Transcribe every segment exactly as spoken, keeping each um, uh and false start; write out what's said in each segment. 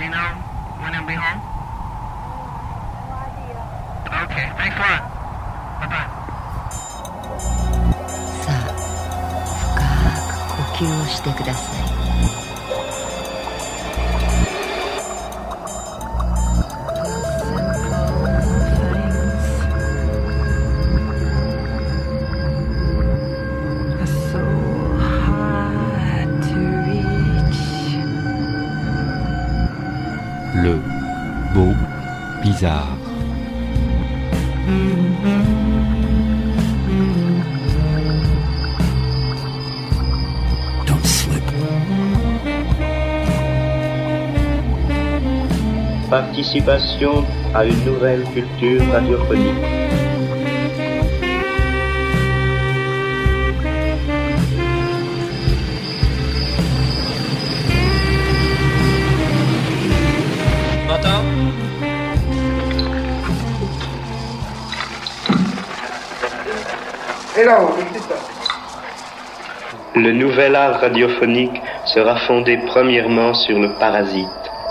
you know when he'll be home? Okay, thanks a lot. Bye-bye. さあ、深く呼吸をしてください。 Le beau bizarre. Don't slip. Participation à une nouvelle culture radiophonique. Le nouvel art radiophonique sera fondé premièrement sur le parasite.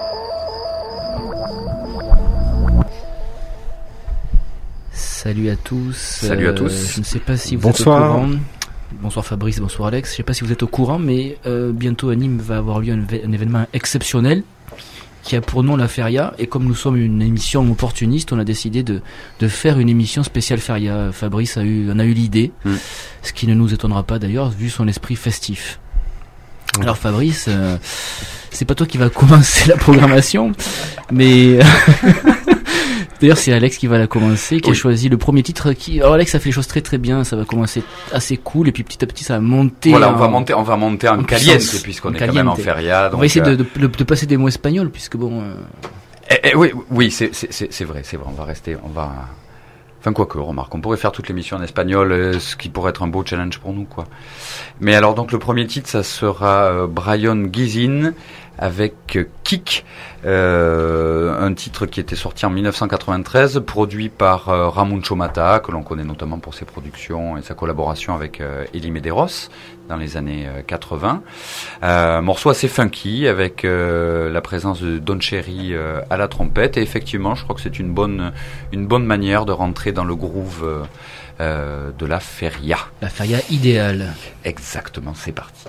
Salut à tous. Salut à tous. Euh, je ne sais pas si vous Bonsoir. êtes au courant. Bonsoir Fabrice, bonsoir Alex. Je ne sais pas si vous êtes au courant, mais euh, bientôt à Nîmes va avoir lieu un, un événement exceptionnel qui a pour nom la Feria. Et comme nous sommes une émission opportuniste, on a décidé de, de faire une émission spéciale Feria. Fabrice a eu, en a eu l'idée, mm. ce qui ne nous étonnera pas d'ailleurs, vu son esprit festif. Mm. Alors Fabrice, euh, c'est pas toi qui va commencer la programmation, mais... D'ailleurs, c'est Alex qui va la commencer, qui oui. a choisi le premier titre. Qui... Alors Alex a fait les choses très très bien. Ça va commencer assez cool et puis petit à petit ça va monter. Voilà, en... on va monter, on va monter en, en caliente puisqu'on en est caliente. Quand même en feria. Donc on va essayer euh... de, de, de passer des mots espagnols puisque bon. Euh... Eh, eh, oui, oui, c'est, c'est, c'est, c'est vrai, c'est vrai. On va rester, on va. Enfin quoi que, remarque, on pourrait faire toute l'émission en espagnol, euh, ce qui pourrait être un beau challenge pour nous, quoi. Mais alors donc le premier titre, ça sera euh, Brian Gizin avec euh, Kick, euh, un titre qui était sorti en dix-neuf cent quatre-vingt-treize, produit par euh, Ramon Chomata, que l'on connaît notamment pour ses productions et sa collaboration avec euh, Elie Medeiros dans les années euh, quatre-vingts. Euh, morceau assez funky avec euh, la présence de Don Cherry euh, à la trompette, et effectivement, je crois que c'est une bonne une bonne manière de rentrer dans le groove euh, euh, de la feria. La feria idéale. Exactement, c'est parti.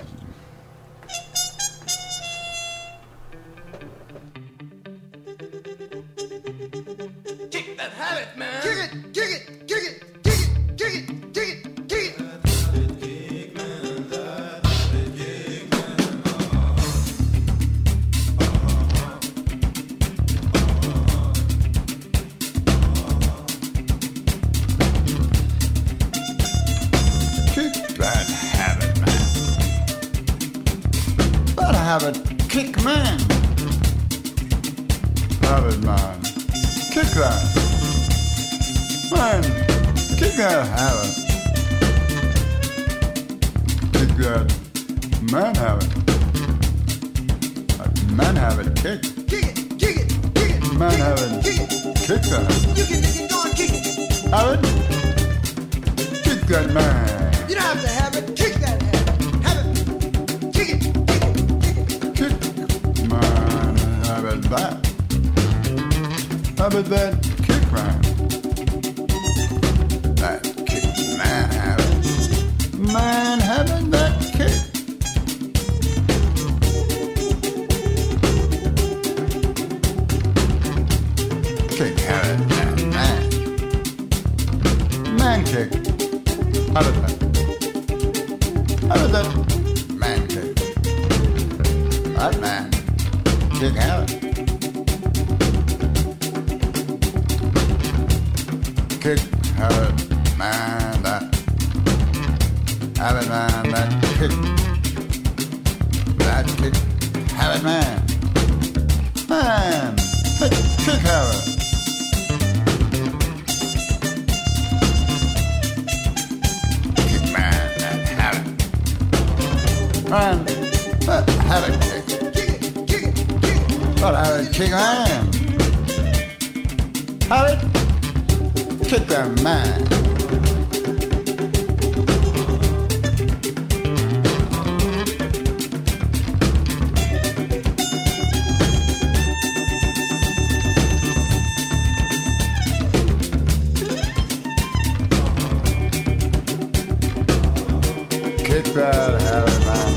Have it, kick man. Have it, man. Kick that. Man, kick that, have it. Kick that. Man, have it. Man, have it, kick. Kick it, kick it, kick it. Man, have it. Kick it. Kick that. You can, you can go and kick it. Have it. Kick that, man. You don't have to have it. Kick that, have it. Have it. Kick it. Have it that. Have it that kick man. That kick man have it. Man having that kick. Kick have it that man. Man kick. Have it that. Have it that. Man kick. That man. Kick have it. Kick have it, man, that. Have it, man, that kick. That kick. Have it, man. Man, that kick have it. Kick, man, that have it. Man, that have it, kick. But have it, kick man. Have it, kick that man. that habit, man.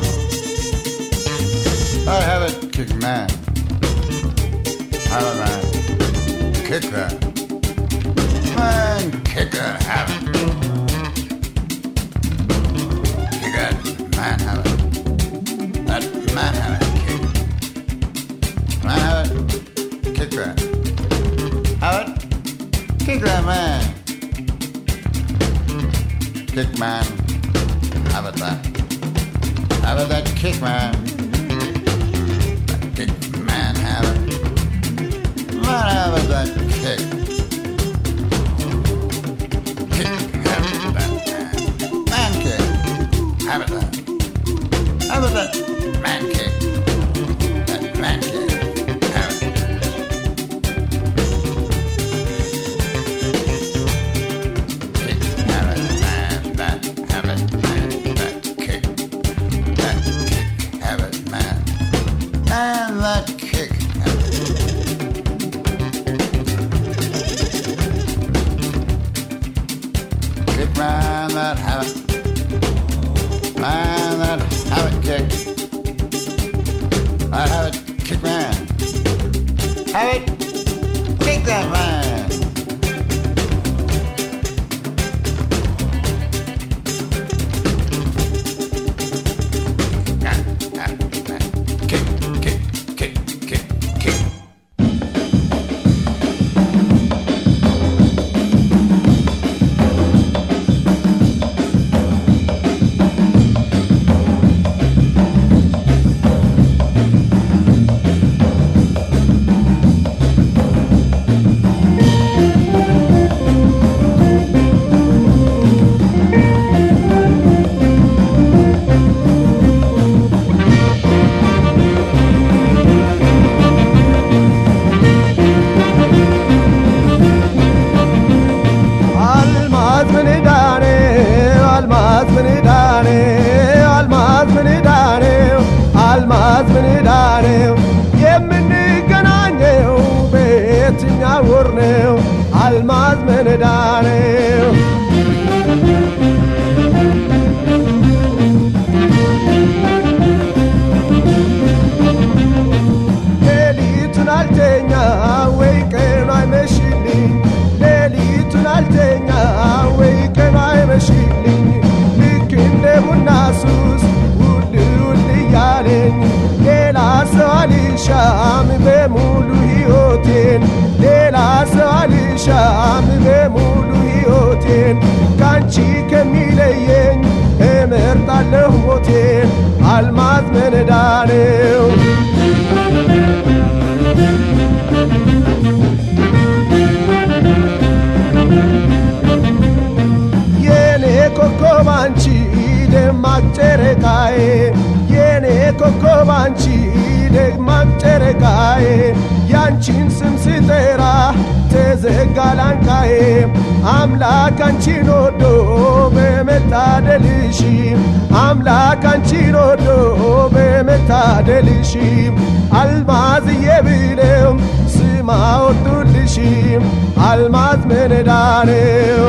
That habit, kick man. Habit, man. Kick that. Man, kick that habit. Kick that man habit. That man habit, kick. Man habit, kick that. Habit, kick that man. Kick man. Have it that. Have it that kick man. That kick man have it. Man have it that kick. Kick have it that man. Man kick. Have it that. Have it that man kick. That man kick. Have it. Kick have it man. That have it man. That kick. That kick have it man. And that kick have it. Kick man that have it. Man that have it kick. That have it kick man. Have it kick that man. Kick, kick, kick, kick, kick. አልማዝ ምንዳኔው ሌሊቱን አልተኛ ወይ ቀኑ አይመሽልኝ ሌሊቱን አልተኛ ወይ ቀኑ አይመሽልኝ ልክ እንደ ቡና ሱስ ውል ውል እያለኝ ሌላ ሰው አልሻም በሙሉ ሕይወቴን ሌላ ሰው አልሻም በሙሉ ሕይወቴን ካንቺ ከሚለየኝ እመርጣለሁ ሞቴን አልማዝ ምንዳኔው የኔ ኮከብ አንቺ ደማቅ ጨረቃዬ የኔ ኮከብ አንቺ ደማቅ ጨረቃዬ ያንቺን ስም ስጠራ ተዘጋ ላንቃዬ አምላክ አንቺን ወዶ በመታደልሽ አምላክ አንቺን ወዶ በመታደልሽ አልማዝዬ ብለው ስም አወጡልሽ አልማዝ ምንዳኔው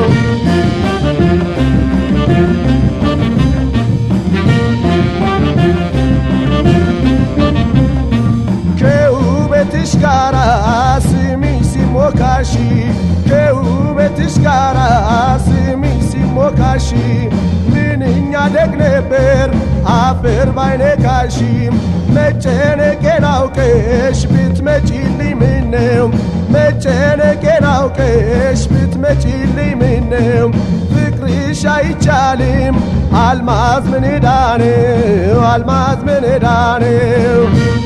ከውበትሽ ጋራ ስሚ ሲሞካሺ ከውበትሽ ጋራ ስሚ ሲሞካሺ ምንኛ ደግ ነበር አፈር ባይነካሺ መጨነቄን አውቀሽ ብትመጪልኝ ምነው መጨነቄን አውቀሽ ብትመጪልኝ ምነው ፍቅርሽ አይቻልም አልማዝ ምንዳኔው አልማዝ ምንዳኔው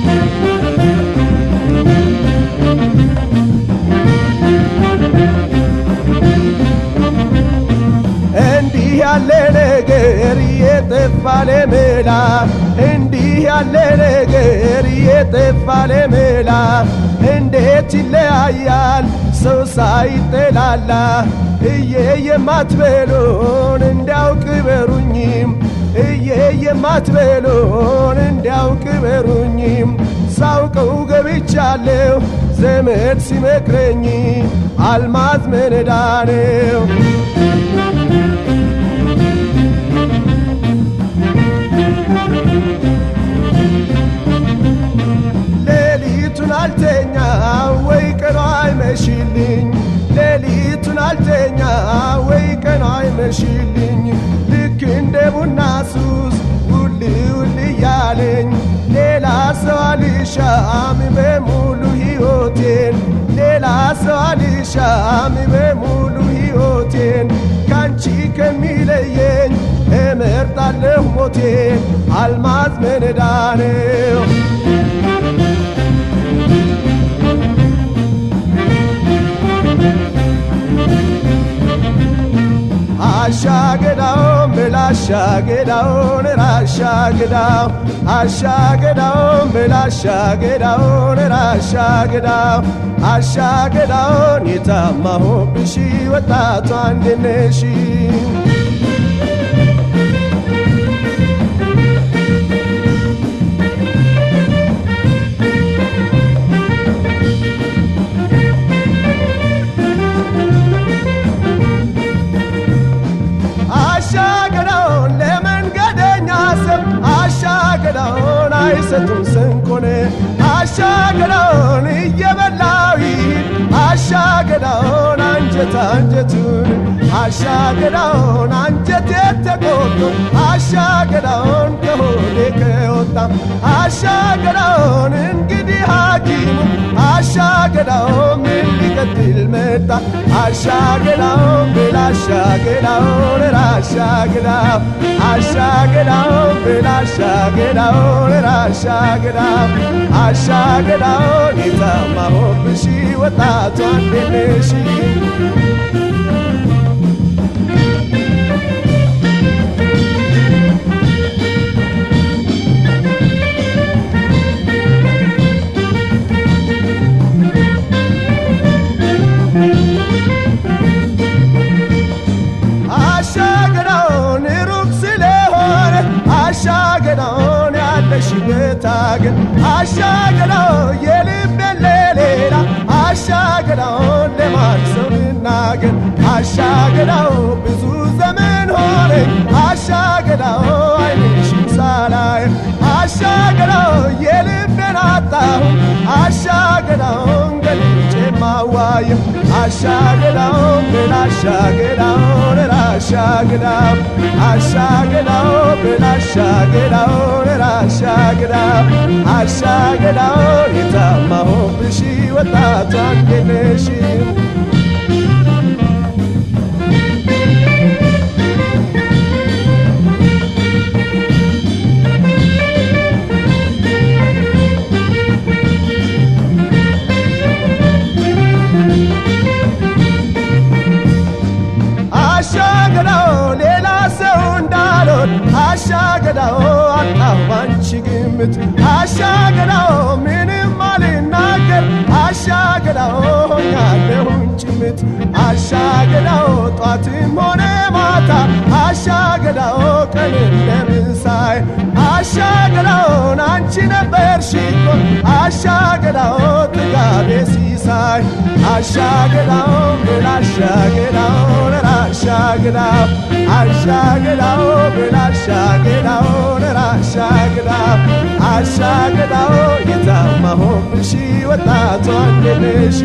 እንዲህ ያለ ነገር የጠፋ ለመላ እንዲህ ያለ ነገር የጠፋ ለመላ እንዴት ይለያያል ሰው ሳይጠላላ እየ የማትበሉን እንዲያውቅ በሩኝም እየ የማትበሉን እንዲያውቅ በሩኝም ሳውቀው ገብቻለሁ ዘመድ ሲመክረኝ አልማዝ ምንዳኔው ሌሊቱን አልተኛ ወይ ቀኑ አይመሽልኝ ሌሊቱን አልተኛ ወይ ቀኑ አይመሽልኝ ልክ እንደ ቡና ሱስ ውል ውል እያለኝ ሌላ ሰው አልሻም በሙሉ ሕይወቴን ሌላ ሰው አልሻም በሙሉ ሕይወቴን ካንቺ ከሚለየኝ እመርጣለሁ ሞቴን አልማዝ መነዳነው አሻገዳው ምላሻገዳው ነራሻገዳው አሻገዳው ምላሻገዳው ነራሻገዳው አሻገዳው የታማሁብሽ ወጣቷ እንድነሽ አሻገዳውን ለመንገደኛ ሰብ አሻገዳውን አይሰጡም ስንኮነ አሻገዳውን እየበላው ይሂድ አሻገዳውን አንጀት አንጀቱን አሻገዳውን አንጀት የተቆጡ አሻገዳውን ከሆዴ ከወጣ አሻገዳውን እንግዲህ ሐኪሙ አሻገዳውን ምን ሊቀጥል መጣ አሻገዳውን ብላሻገዳውን ራሻገዳው አሻገዳውን ብላሻገዳውን ራሻገዳው አሻገዳውን የታማሁብሽ ወጣቷ እንድነሽ አሻገዳውን ሩቅ ስለሆነ አሻገዳውን ያለሽበት አገር አሻገዳው የልቤን ለሌላ አሻገዳውን ለማን ሰው ልናገር አሻገዳው ብዙ ዘመን ሆነ አሻገዳው አይንሽን ሳላይ አሻገዳው የልቤን አጣሁ አሻገዳውን ገልጬ ማዋየው አሻገዳውን ብላሻገዳውን ራሻገዳው አሻገዳው ብላሻገዳውን ራሻገዳው አሻገዳውን የታማሁብሽ ወጣቷ እንድነሽ አሻገዳው ሌላ ሰው እንዳልሆን አሻገዳው አጣሁ ባንቺ ግምት አሻገዳው ምንም አልናገር አሻገዳው ሆኛለሁኝ ጭምት አሻገዳው ጧትም ሆነ ማታ አሻገዳው ቀንም ለምሳይ አሻገዳውን አንቺ ነበርሽ እኮ አሻገዳው ጥጋቤ ሲሳይ አሻገዳውን ብላሻገዳውን ራሻገዳው አሻገዳው ብላሻገዳውን ራሻገዳው አሻገዳው የታማሁብሽ ወጣቷ እንድነሽ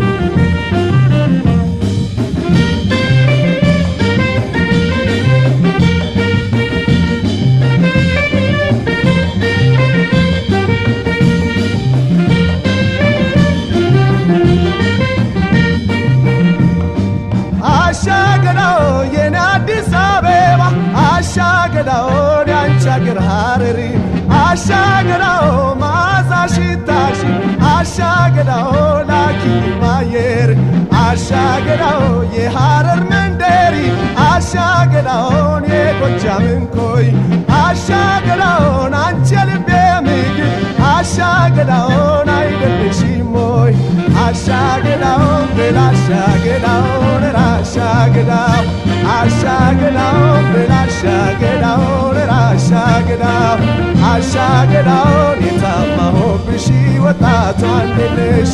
አሻገዳው የኔ አዲስ አበባ አሻገዳውን ያንቺ አገር ሐረሪ አሻገዳው መዓዛ ሽታሽ አሻገዳው ላኪ ባየር አሻገዳው የሐረር መንደሪ አሻገዳውን የጎጃምን ኮይ አሻገዳውን አንቺ የልቤ ምግብ አሻገዳውን አይደለሽም ሞይ አሻገዳውን ብላሻገዳውን ራሻገዳው አሻገዳውን ብላሻገዳውን ራሻገዳው አሻገዳውን የታማሁብሽ ወጣቷ እንድነሽ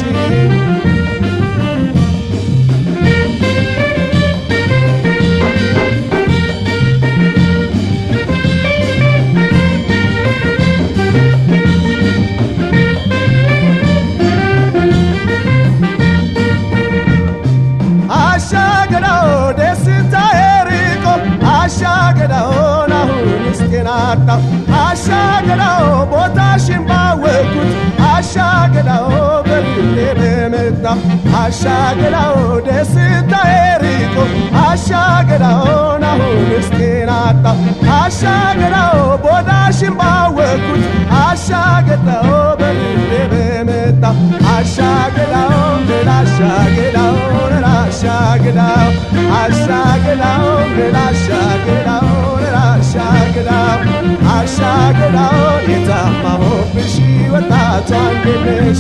አሻገዳው ደስታዬ ሪቆ አሻገዳው ናሁን እስኪናጣ አሻገዳው ቦዳሽን ባወቅኩት አሻገዳው በልቤ በመጣ አሻገዳው ላሻገዳው ላሻገዳው አሻገዳው ላሻገዳው ላሻገዳው አሻገዳው የታማሁብሽ ወጣቷ እንዴነሽ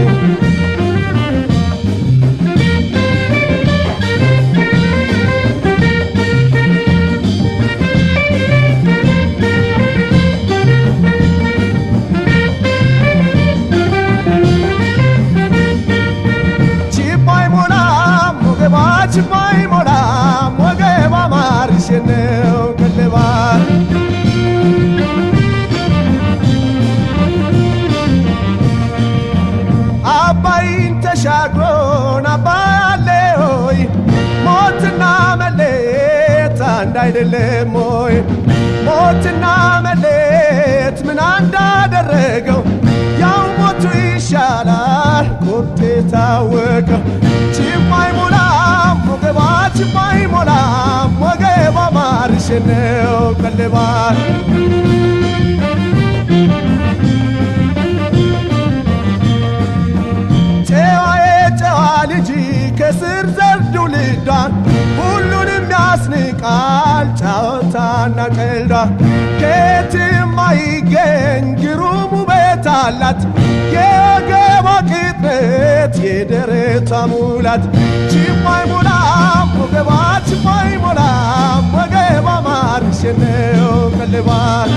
ችባይ ሞላ ወገባ ማርሽ ነው ከለባል አባይን ተሻግሮን አባለ ሆይ ሞትና መሌት አንድ አይደለም ሆይ ሞትና መሌት ምን እንዳደረገው ያው ሞቱ ይሻላል ቁርጥ የታወቀው ችባይ ሞላ ወገባ ችባይ ሞላ ወገባ ማርሽ ነው ከለባል ጨዋዬ ጨዋ ልጅ ከስር ዘርዱ ልዷን ሁሉንም ያስንቃል ጫወታና ቀልዷ ከየትም አይገኝ ግሩም ውበት አላት የወገቧ ቅጥነት የደረቷ ሙላት ችባይ ሞላ ወገባ ችባይ ሞላ ወገባ ማርሽ ነው ከለባል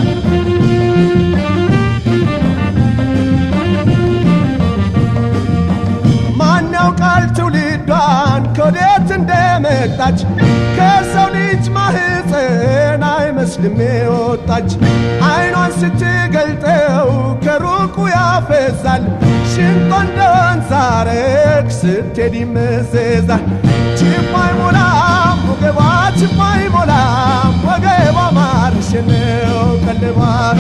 ያውቃል ትውልዷን ከወዴት እንደመጣች ከሰው ልጅ ማህፀን አይመስልም የወጣች አይኗን ስትገልጠው ከሩቁ ያፈዛል ሽንጧ እንደ ወንዝ ሐረግ ስትሄድ ይመዘዛል ችባይ ሞላ ወገባ ችባይ ሞላ ወገባ ማርሽ ነው ከለባል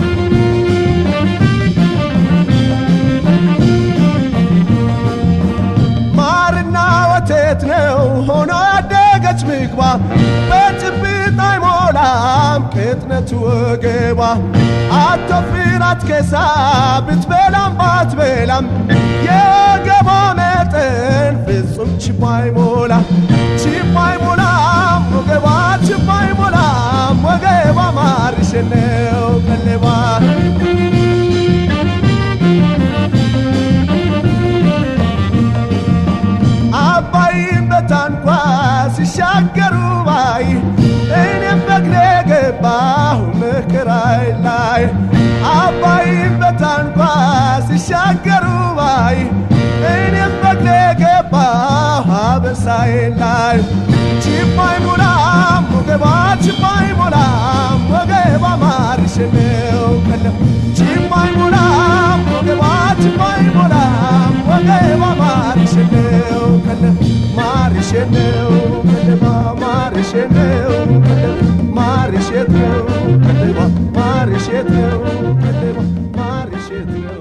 ወተት ነው ሆኖ ያደገች ምግባ በጭብጥ አይሞላም ቅጥነቱ ወገባ አትወፍራት ከሳ ብትበላም ባትበላም የወገቧ መጠን ፍጹም ችባይ ሞላ ችባይ ሞላ ወገባ ችባይ ሞላ ወገባ ማርሽ ነው ከለባል አባይን በታንኳ ሲሻገሩ ባይ እኔም በእግሬ ገባሁ መከራይ ላይ አባይን በታንኳ ሲሻገሩ ባይ እኔም በእግሬ ገባሁ አበሳይ ላይ ችባይ ሞላ ወገባ ችባይ ሞላ ወገባ ማርሽ ነው ከለም ችባይ ሞላ ወገባ ችባይ ሞላ ወገባ ማርሽ ነው ከለም ማርሽ ነው ከለማ ማርሽ ነው ከለም ማርሽ ነው ከለማ ማርሽ ነው ከለማ ማርሽ ነው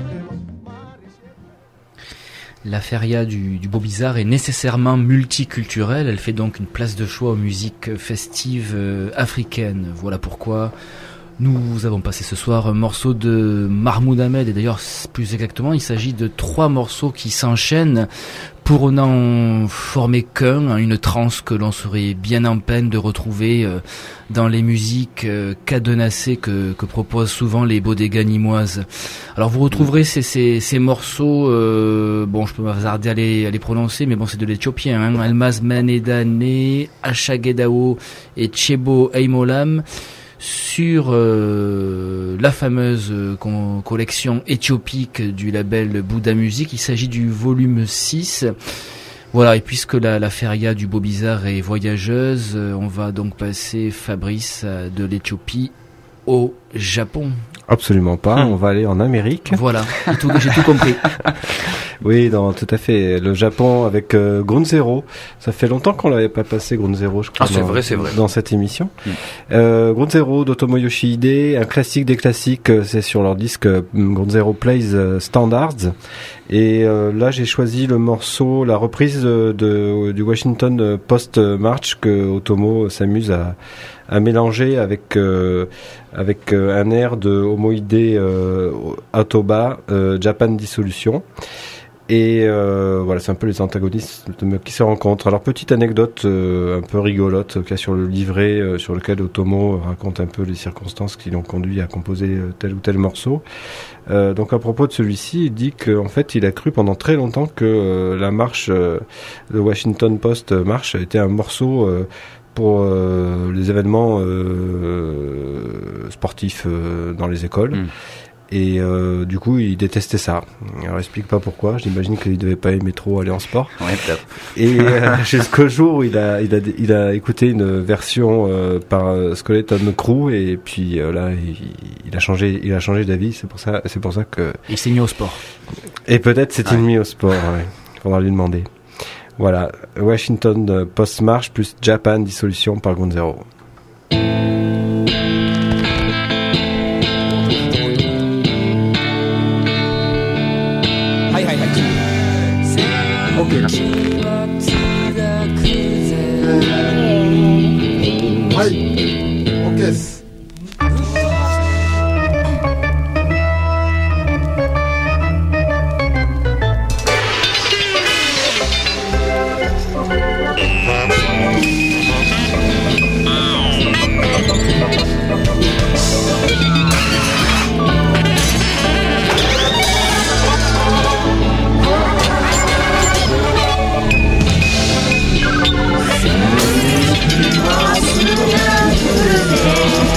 La feria du, du Beau Bizarre est nécessairement multiculturelle, elle fait donc une place de choix aux musiques festives euh, africaines. Voilà pourquoi nous avons passé ce soir un morceau de Mahmoud Ahmed, et d'ailleurs plus exactement il s'agit de trois morceaux qui s'enchaînent pour n'en former qu'un, une transe que l'on serait bien en peine de retrouver euh, dans les musiques euh, cadenassées que, que proposent souvent les bodegas nîmoises. Alors vous retrouverez ces, ces, ces morceaux, euh, bon je peux m'hasarder à les, à les prononcer, mais bon c'est de l'éthiopien, hein, Almaz Manedane, Ashagedao et Chebo Eimolam, sur euh, la fameuse euh, con- collection éthiopique du label Bouddha Music. Il s'agit du volume six. Voilà, et puisque la, la feria du Beau Bizarre est voyageuse, euh, on va donc passer, Fabrice, euh, de l'Éthiopie au Japon. Absolument pas, hum. On va aller en Amérique. Voilà, j'ai tout, j'ai tout compris. Oui, non, tout à fait. Le Japon avec euh, Ground Zero. Ça fait longtemps qu'on l'avait pas passé, Ground Zero, je crois. Ah, c'est dans, vrai, c'est vrai. Dans cette émission. Mm. Euh, Ground Zero d'Otomo Yoshihide, un classique des classiques, c'est sur leur disque euh, Ground Zero Plays euh, Standards. Et euh, là, j'ai choisi le morceau, la reprise de, de du Washington Post March que Otomo s'amuse à, à mélanger avec euh, avec euh, un air de Homoide euh, Autoba euh, Japan Dissolution. Et euh, voilà, c'est un peu les antagonistes qui se rencontrent. Alors, petite anecdote euh, un peu rigolote qu'il y a sur le livret euh, sur lequel Otomo raconte un peu les circonstances qui l'ont conduit à composer euh, tel ou tel morceau. Euh, donc, à propos de celui-ci, il dit qu'en fait, il a cru pendant très longtemps que euh, la marche, euh, le Washington Post March, était un morceau euh, pour euh, les événements euh, sportifs euh, dans les écoles. Mmh. Et euh, du coup, il détestait ça. Alors, il explique pas pourquoi. J'imagine qu'il devait pas aimer trop aller en sport. Ouais, peut-être. Et euh, jusqu'au jour où il a, il a, il a écouté une version euh, par euh, Skeleton Crew, et puis euh, là, il, il a changé, il a changé d'avis. C'est pour ça, c'est pour ça que. Il s'est mis au sport. Et peut-être s'est-il ouais. mis au sport. Ouais. Faudra lui demander. Voilà, Washington Post March plus Japan Dissolution par Ground Zero. OK な。はい、OK です。 Thank you.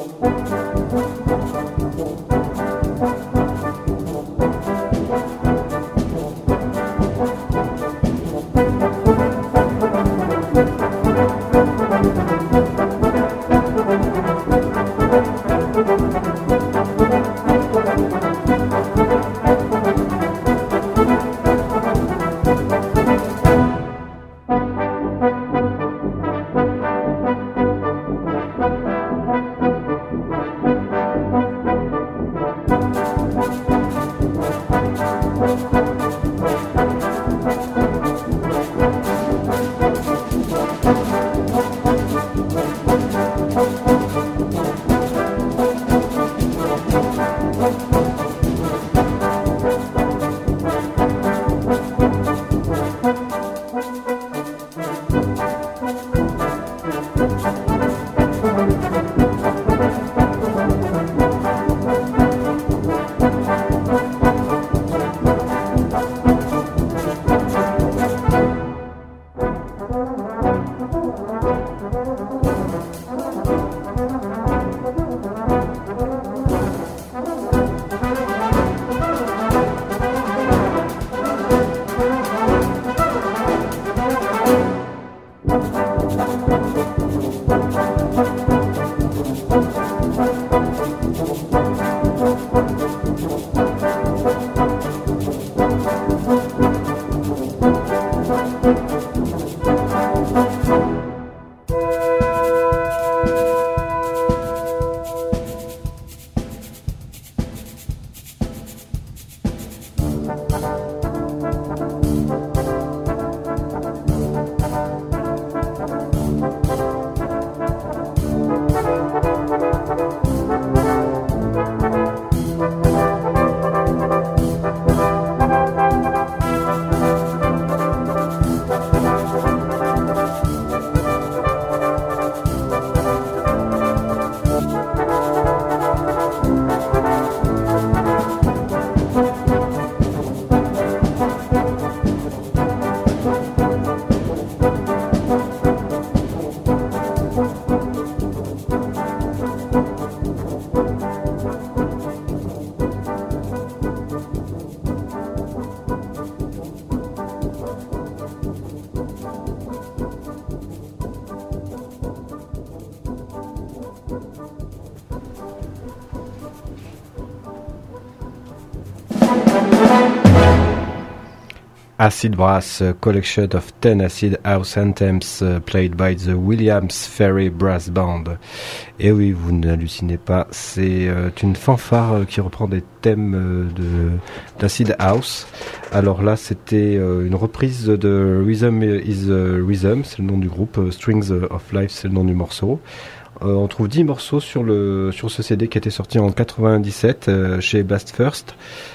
Acid Brass, a collection of ten acid house anthems uh, played by the Williams Ferry Brass Band. Et oui, vous n'hallucinez pas, c'est euh, une fanfare euh, qui reprend des thèmes euh, de d'acid house. Alors là, c'était euh, une reprise de Rhythm is a Rhythm, c'est le nom du groupe, euh, Strings of Life, c'est le nom du morceau. Euh, on trouve dix morceaux sur le sur ce C D qui était sorti en quatre-vingt-dix-sept euh, chez Blast First.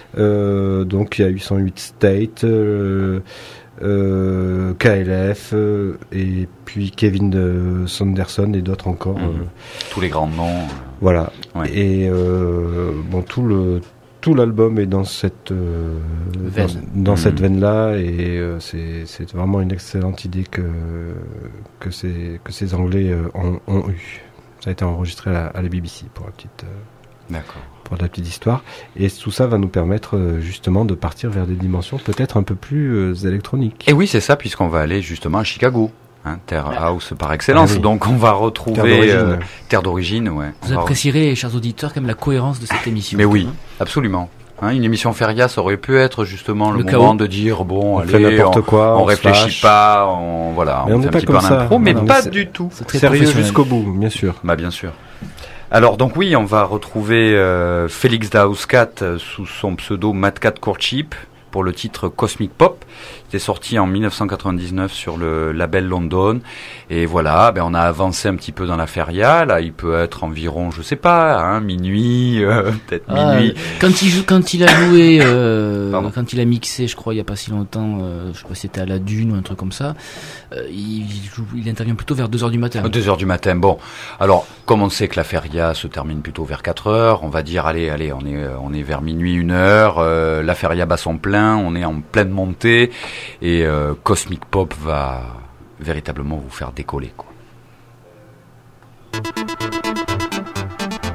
Euh, donc il y a huit cent huit State, euh, euh, K L F euh, et puis Kevin euh, Sanderson et d'autres encore. Mmh. Euh, Tous les grands noms. Voilà. Ouais. Et euh, bon, tout le tout l'album est dans cette euh, Veine. dans, dans Mmh. cette veine-là et euh, c'est c'est vraiment une excellente idée que que ces que ces Anglais euh, ont, ont eu. Ça a été enregistré à la, à la B B C pour la petite. Euh, D'accord. pour la petite histoire. Et tout ça va nous permettre euh, justement de partir vers des dimensions peut-être un peu plus euh, électroniques. Et oui, c'est ça, puisqu'on va aller justement à Chicago, hein, Terre House par excellence. Ah oui. Donc on va retrouver Terre d'origine. euh, Terre d'origine, ouais. Vous On va- apprécierez, chers auditeurs, quand même la cohérence de cette émission. Mais oui, Hein. absolument. Hein, une émission Feria, ça aurait pu être justement le, Le moment chaos. de dire bon, On allez, fait n'importe on, quoi, on, on se réfléchit fâche. pas, on voilà, Mais on, on fait n'est un pas petit comme peu ça. d'impro, mais Non, pas c'est- du tout. C'est très Sérieux professionnel. jusqu'au bout, bien sûr. Bah bien sûr. Alors donc oui, on va retrouver euh, Félix Daouskat euh, sous son pseudo Mad Cat Courtship pour le titre Cosmic Pop. Il est sorti en dix-neuf cent quatre-vingt-dix-neuf sur le label London. Et voilà, ben on a avancé un petit peu dans la feria. Là, il peut être environ, je sais pas, hein, minuit, euh, peut-être Ah, minuit. quand il joue, quand il a joué, euh, Pardon. quand il a mixé, je crois, il y a pas si longtemps, euh, je sais pas si c'était à la Dune ou un truc comme ça, euh, il, joue, il intervient plutôt vers deux heures du matin. À deux heures du matin. Bon, alors comme on sait que la feria se termine plutôt vers quatre heures, on va dire allez, allez, on est, on est vers minuit, une heure. Euh, la feria bat son plein, on est en pleine montée et euh, Cosmic Pop va véritablement vous faire décoller, quoi.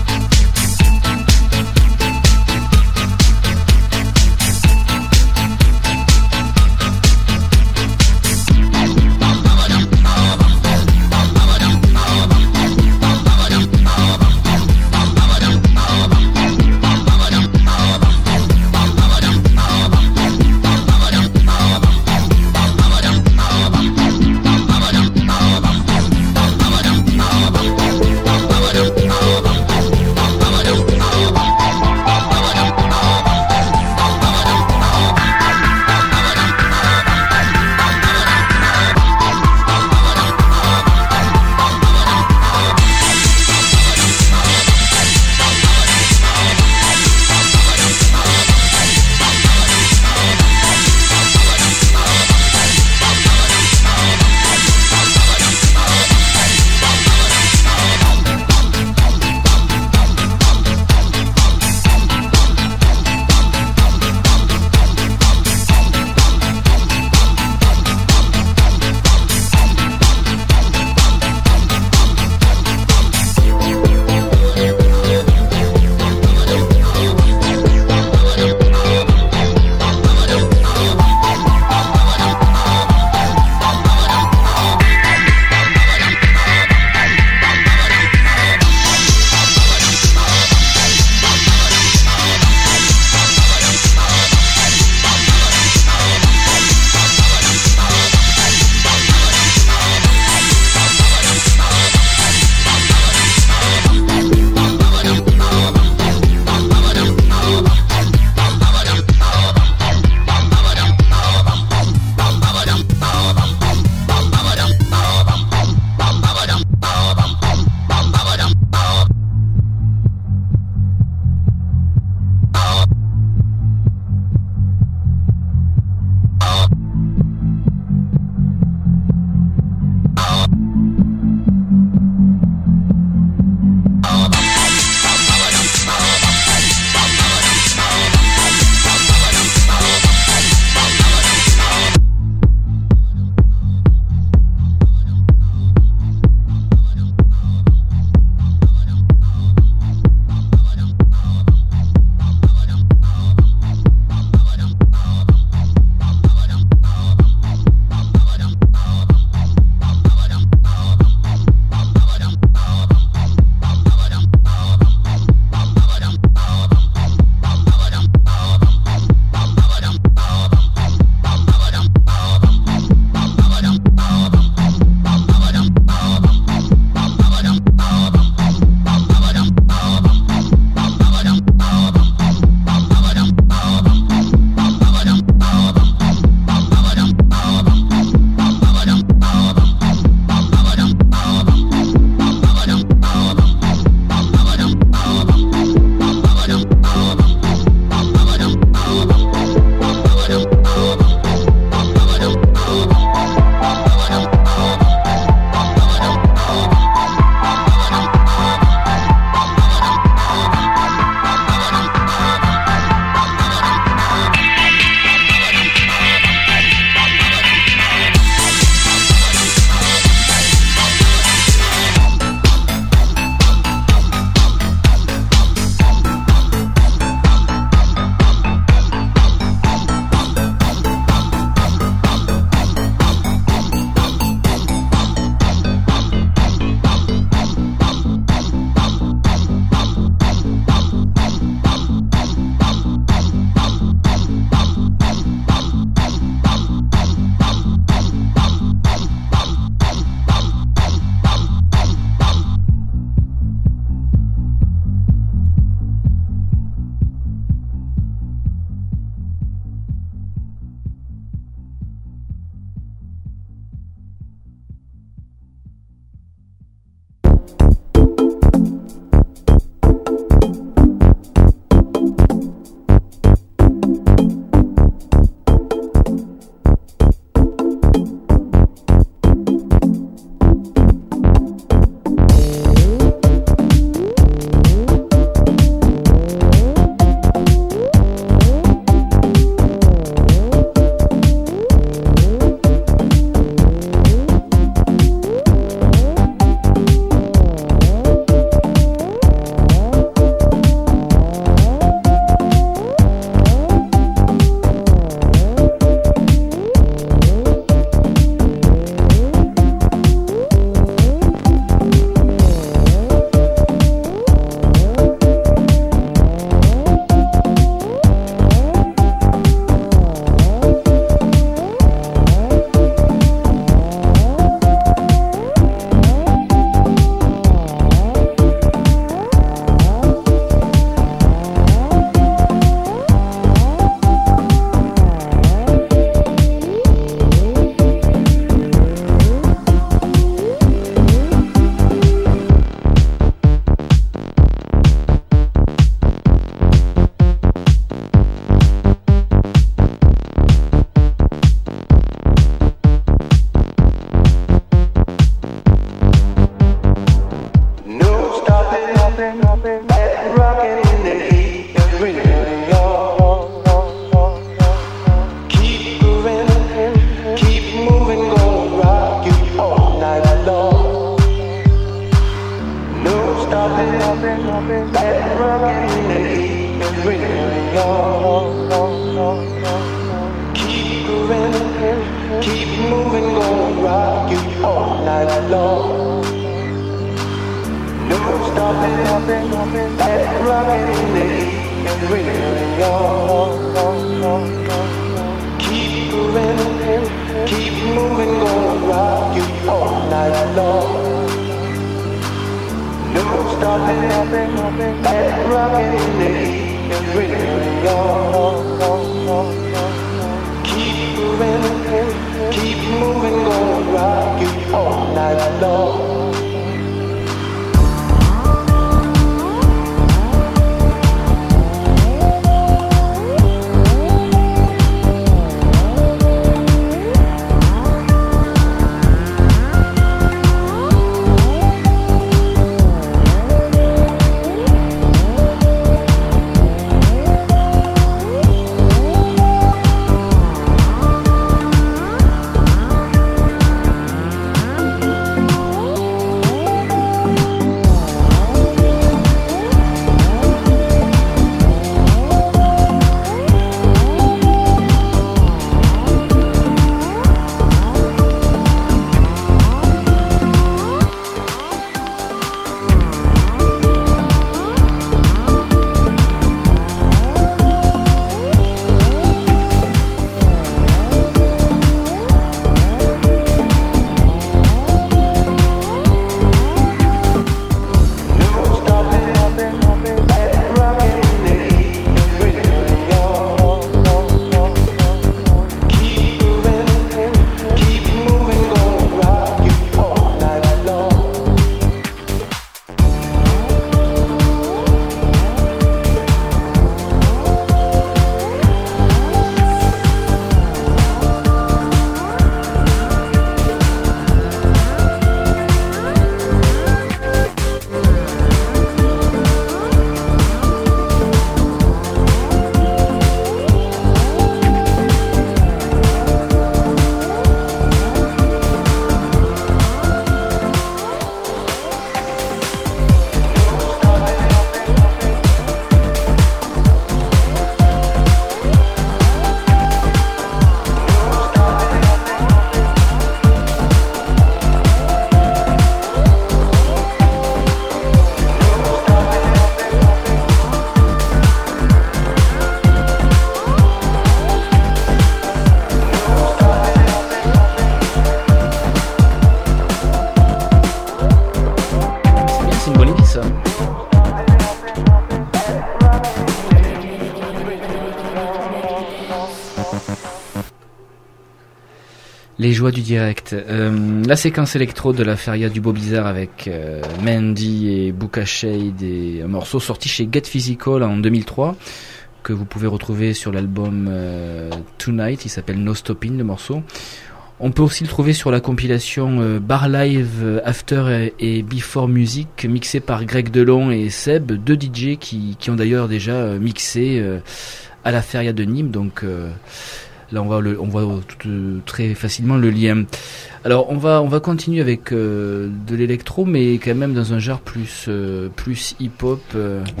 Les joies du direct. Euh, la séquence électro de la feria du Beau Bizarre avec euh, Mandy et Booka Shade et un morceau sorti chez Get Physical en deux mille trois que vous pouvez retrouver sur l'album euh, Tonight. Il s'appelle No Stopping, le morceau. On peut aussi le trouver sur la compilation euh, Bar Live After et Before Music mixée par Greg Delon et Seb, deux D J qui, qui ont d'ailleurs déjà euh, mixé euh, à la feria de Nîmes. Donc euh, là, on voit, le, on voit tout, euh, très facilement le lien. Alors, on va, on va continuer avec euh, de l'électro, mais quand même dans un genre plus, euh, plus hip-hop. Euh, oui.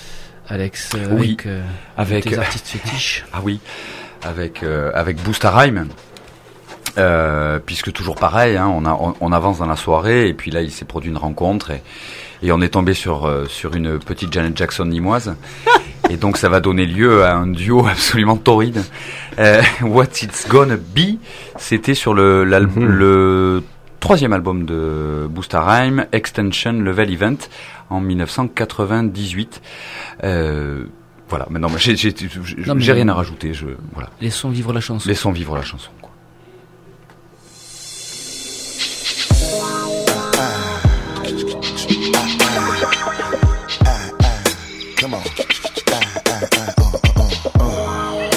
Alex, euh, oui. avec, euh, avec tes artistes fétiches. Ah oui, avec euh, avec Busta Rhymes. Euh, puisque toujours pareil, hein, on, a, on, on avance dans la soirée et puis là il s'est produit une rencontre et, et on est tombé sur euh, sur une petite Janet Jackson nîmoise et donc ça va donner lieu à un duo absolument torride. Euh, What It's Gonna Be, c'était sur le mm-hmm. le troisième album de Busta Rhymes, Extension Level Event, en dix-neuf cent quatre-vingt-dix-huit. Euh, voilà, maintenant j'ai j'ai, j'ai, j'ai, j'ai rien à rajouter. Je voilà. Laissons vivre la chanson. Laissons vivre la chanson. Come on. Ah, ah, ah, oh, oh, oh, oh.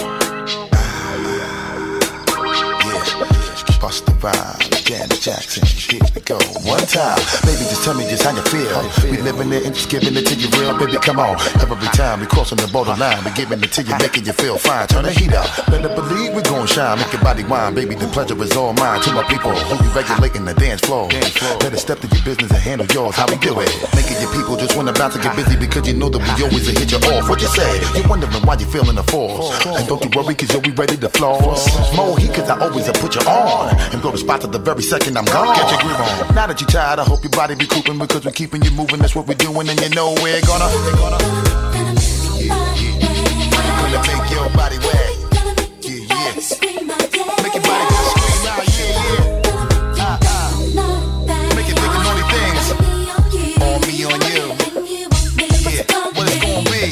Yeah, bust the rhyme, Janet Jackson, here we go. One time, baby, just Just tell me just how you feel. We living it and just giving it to you real, baby. Come on. Every time we crossing the borderline, we giving it to you, making you feel fine. Turn the heat up. Better believe we gon' shine. Make your body wine, baby. The pleasure is all mine. To my people who be regulating the dance floor. Better step to your business and handle yours. How we do it? Making your people just wanna bounce and get busy because you know that we always hit you off. What you say? You're wondering why you feeling the force. And don't you worry, cause yo, we ready to floss. More heat, cause I always have put you on. And blow the spot to the very second I'm gone. Get your groove on. Now that you're tired, I hope your body be cooping because we're keeping you moving. That's what we're doing, and you know we're gonna. We're gonna, yeah, yeah. Gonna make your body wet. Yeah, yeah. Make your body just scream out, yeah, yeah. Uh, uh. Make you think of naughty things. On me, on you. Yeah, what it's gonna be.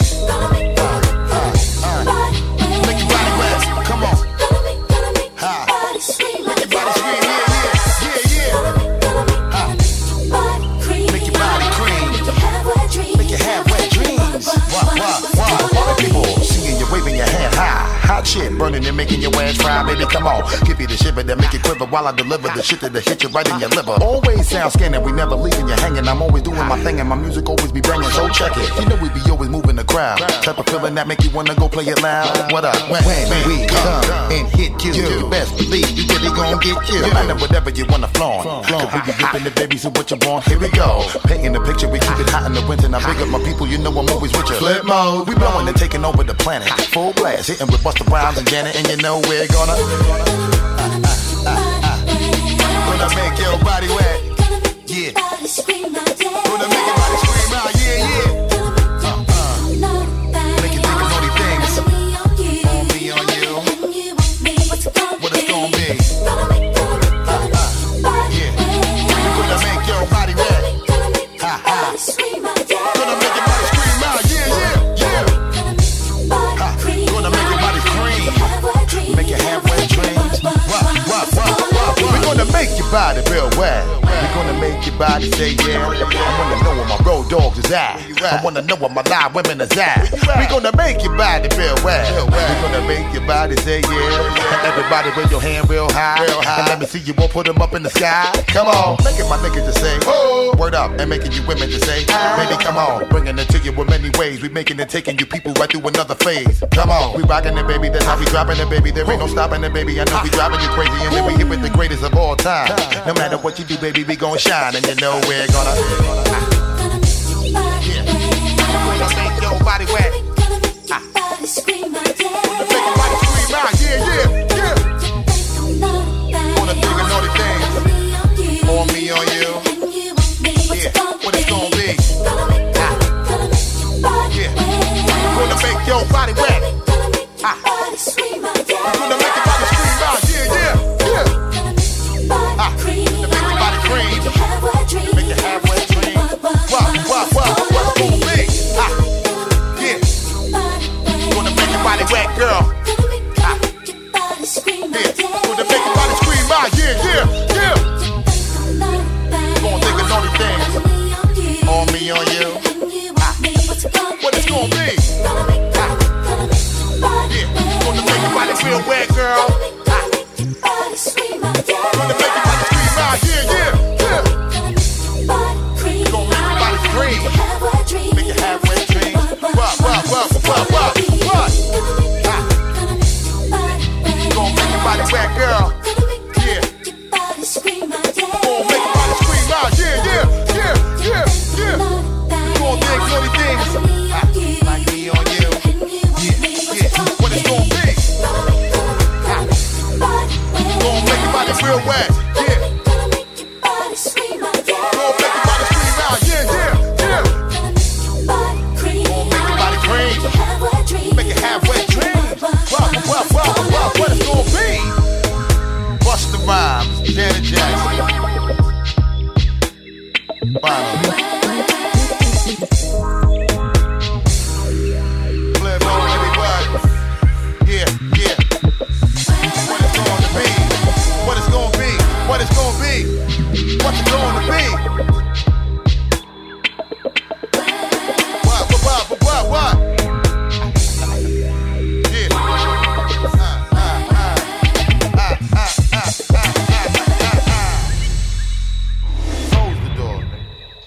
Hot shit, burning and making your ass fry, baby, come on. Give you the shiver that make you quiver while I deliver the shit that'll hit you right in your liver. Always sound scanning, we never leaving you hanging. I'm always doing my thing and my music always be banging, so check it. You know we be always moving the crowd. Type of feeling that make you wanna go play it loud. What up? When, when we come and hit you, you best believe you really gon' get you. No matter whatever you wanna flaunt. Cause we be ripping the baby, so what you want? Here we go. Painting the picture, we keep it hot in the winter. Now big up my people, you know I'm always with you. Flip mode, we blowing and taking over the planet. Full blast, hitting with Busta Rhymes and Janet, and you know we're gonna uh, uh, uh, uh. Gonna make your body wet. Yeah. Gonna make your body scream out. Yeah, yeah. Uh, uh. Make you think of naughty things. On me, on you. What it's gonna be. Uh, uh. Yeah. Gonna make your body wet. Ha ha. Gonna make your body scream out. Yeah, yeah, yeah. Gonna make your body scream. Make your halfway dreams. Wah, wah, wah, wah. We're gonna make your body real wet. We're gonna make your body say yeah. I wanna know where my road dogs is at. I wanna know where my live women is at. We're gonna make your body real wet. We're gonna make your body say yeah. Everybody raise your hand real high. And let me see you all put them up in the sky. Come on, making my niggas to say oh. Word up and making you women to say baby come on. Bringing it to you in many ways. We making it, taking you people right through another phase. Come on, we rocking it baby. That's how we dropping it baby. There ain't no stopping it baby. I know we driving you crazy and then we hit with the greatest of all time. No matter what you do baby, we gon' shine. And you know we're gonna yeah. Gonna make your body wet. Ah. Gonna make your body scream out. Yeah, yeah, yeah. Gonna think of naughty things. On me, on you. Yeah, what it's gonna be. Ah. Yeah. Gonna make your body wet. Ah. Gonna make your body scream out. Yeah, yeah, yeah. Ah. Gonna make your body cream. Make your halfway dream. What, what, what, what's gonna be? Ah. Yeah. Gonna make your body wet, girl. Ah. Yeah. Gonna make your body scream out. Yeah, yeah, yeah. Gonna think of naughty things. On me, on you. Ah. What it's gonna be? Ah. Yeah. Gonna make your body feel wet, girl. Ah. Gonna make your body scream out. Yeah, yeah, yeah. Gonna make your body scream. Make your halfway dream. What, what, what, what, what, what? Ah. Gonna make your body wet, girl. Yeah. Gonna make your body scream out. Yeah, yeah, yeah, yeah, yeah. Gonna think naughty things. Ah. Like me on you. Yeah, yeah. What it's gonna be? Ah. Gonna make your body real wet. Yeah. Gonna make your body scream out. Yeah, yeah, yeah. Gonna make your body cream. Make it halfway dream. What, what, what, what, what it's gonna be? Busta Rhymes, Janet Jackson. Finally. Flip on everybody. Yeah, yeah. What it's gonna be? What it's gonna be? What it's gonna be? What's it gonna be? What, what, what, what, what? Yeah. Uh, uh, uh, uh, uh, uh, uh, uh, uh, uh. Close the door.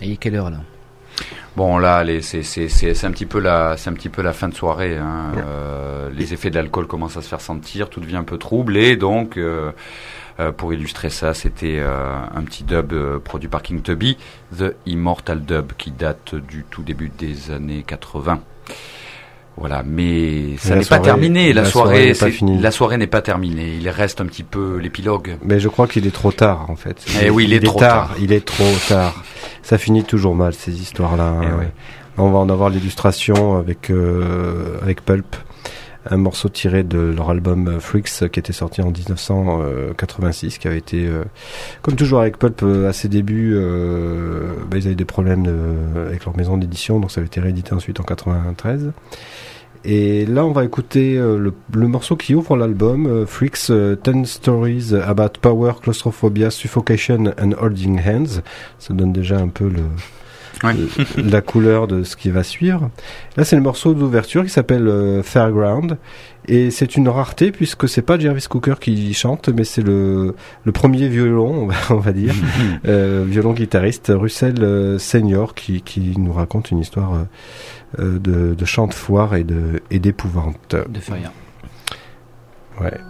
Et quelle heure là? Bon là, les, c'est, c'est, c'est, c'est un petit peu la, c'est un petit peu la fin de soirée. Hein. Euh, les effets de l'alcool commencent à se faire sentir, tout devient un peu trouble et donc, euh, euh, pour illustrer ça, c'était euh, un petit dub euh, produit par King Tubby, The Immortal Dub, qui date du tout début des années quatre-vingts. Voilà, mais ça n'est soirée, pas terminé. La, la soirée, soirée n'est c'est, pas finie. la soirée n'est pas terminée. Il reste un petit peu l'épilogue. Mais je crois qu'il est trop tard en fait. Eh oui, il, il est, est trop tard. tard. Il est trop tard. Ça finit toujours mal ces histoires-là. Eh hein. oui. On va en avoir l'illustration avec euh, avec Pulp, un morceau tiré de leur album Freaks qui était sorti en dix-neuf cent quatre-vingt-six, qui avait été, euh, comme toujours avec Pulp, euh, à ses débuts, euh, bah, ils avaient des problèmes de, avec leur maison d'édition, donc ça avait été réédité ensuite en quatre-vingt-treize. Et là, on va écouter euh, le, le morceau qui ouvre l'album, euh, Freaks, euh, ten Stories About Power, Claustrophobia, Suffocation and Holding Hands. Ça donne déjà un peu le... Ouais. la couleur de ce qui va suivre. Là, c'est le morceau d'ouverture qui s'appelle euh, Fairground, et c'est une rareté puisque c'est pas Jarvis Cocker qui chante, mais c'est le le premier violon, on va, on va dire, euh, violon guitariste Russell euh, Senior qui qui nous raconte une histoire euh, de de chant de foire et de et d'épouvante. De faire rien. Ouais.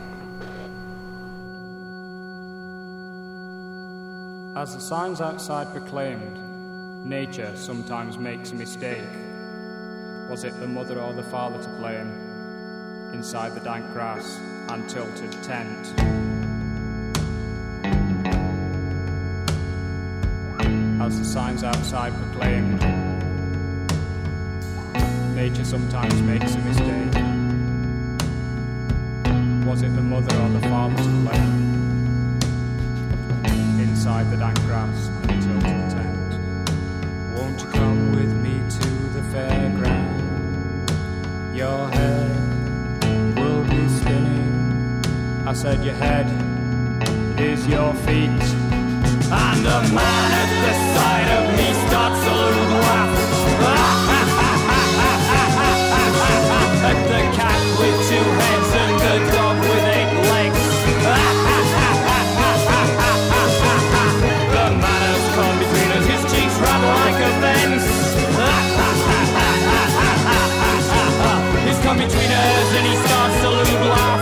As the signs outside proclaimed, nature sometimes makes a mistake. Was it the mother or the father to blame? Inside the dank grass and tilted tent. As the signs outside proclaimed, nature sometimes makes a mistake. Was it the mother or the father to blame? Inside the dank grass and tilted tent. Won't you come with me to the fairground? Your head will be spinning. I said your head is your feet. And the man at the side of me starts a little laugh. At the cat with two heads and the dog with eight legs. The man has come between us, his cheeks rattle like a fence. He's come between us and he starts to lose laugh.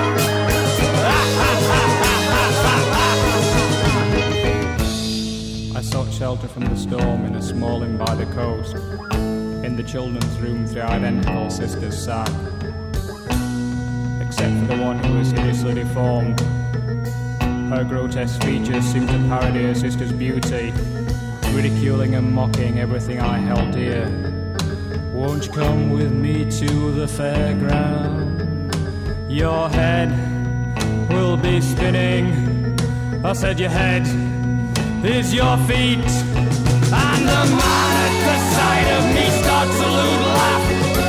I sought shelter from the storm in a small inn by the coast. In the children's room, three identical sisters sat, except for the one who was hideously deformed. Her grotesque features seemed to parody her sister's beauty, ridiculing and mocking everything I held dear. Won't you come with me to the fairground? Your head will be spinning. I said your head is your feet. And the man at the side of me starts a lewd laugh.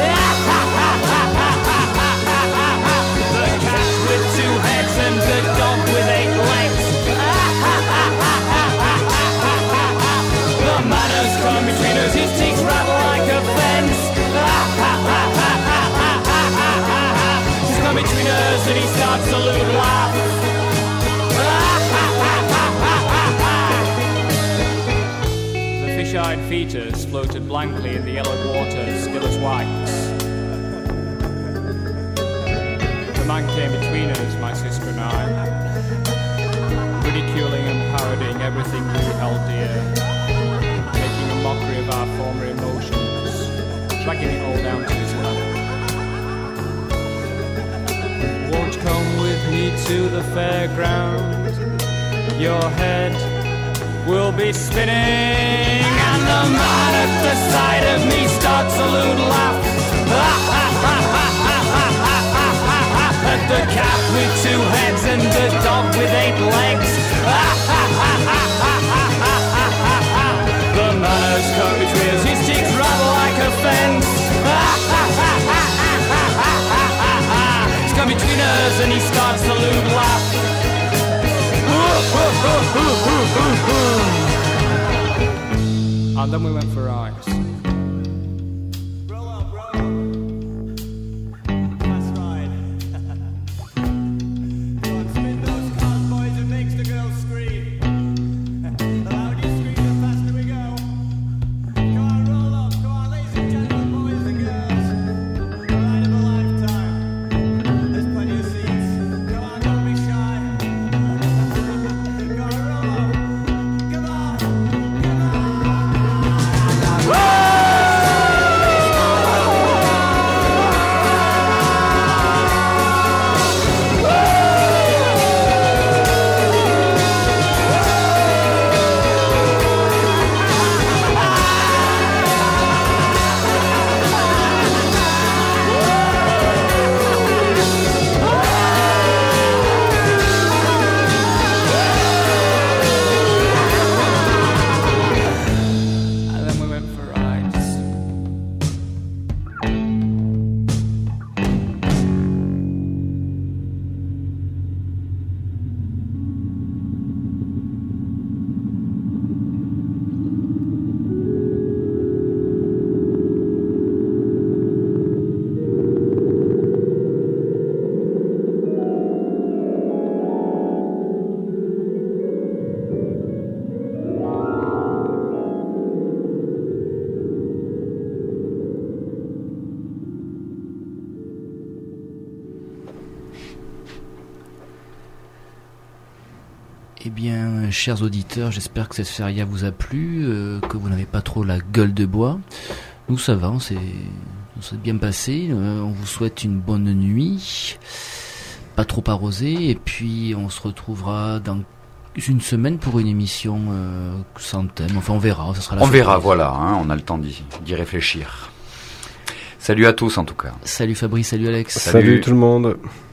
The cat with two heads and the dog with eight legs. The man has come between us, his teeth rattle like a fence. He's come between us and he starts a lewd laugh. Fish-eyed fetus floated blankly in the yellow waters, still as wax. The man came between us, my sister and I, ridiculing and parodying everything we held dear, making a mockery of our former emotions, dragging it all down to his level. Won't you come with me to the fairground? Your head will be spinning. And the man at the side of me starts a lewd laugh. At the cat with two heads and the dog with eight legs. The man has come between us, his cheeks rattle like a fence. He's come between us and he starts a lewd laugh. And then we went for ice. Roll on, roll on. That's right. Go on, spin those cars, boys, and makes the girls scream. The louder you scream, the faster we go. Eh bien, chers auditeurs, j'espère que cette feria vous a plu, euh, que vous n'avez pas trop la gueule de bois. Nous, ça va, on s'est, on s'est bien passé. Euh, on vous souhaite une bonne nuit, pas trop arrosée, et puis on se retrouvera dans une semaine pour une émission euh, sans thème. Enfin, on verra. Ça sera la on verra, surprise. voilà. Hein, on a le temps d'y, d'y réfléchir. Salut à tous, en tout cas. Salut Fabrice, salut Alex. Salut, salut tout le monde.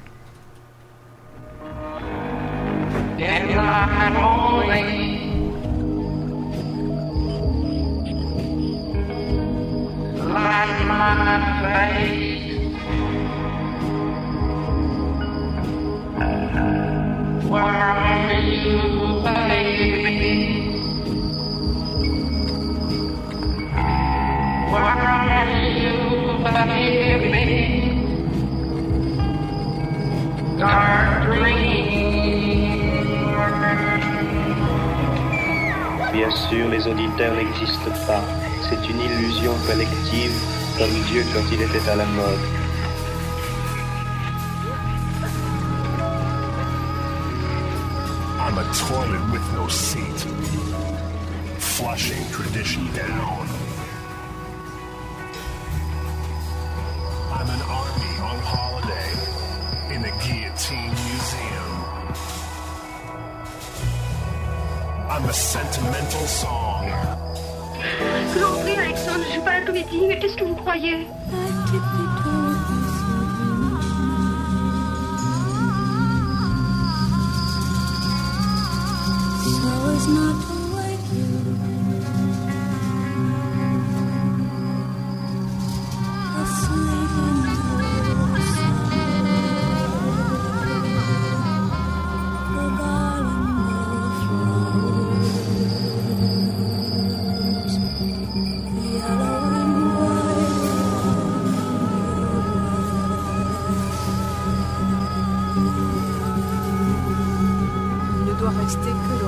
Where are you, baby? Where are you, baby? Dark Bien sûr, les auditeurs n'existent pas. C'est une illusion collective, comme Dieu quand il était à la mode. I'm a toilet with no seat, flushing tradition down. I'm an army on holiday in a guillotine museum. I'm a sentimental song. Je vous en prie, Alexandre, je joue pas la comédie, mais qu'est-ce que vous croyez? Not to wake you. Asleep in your the garden of rose, yellow and white. Il ne doit rester que le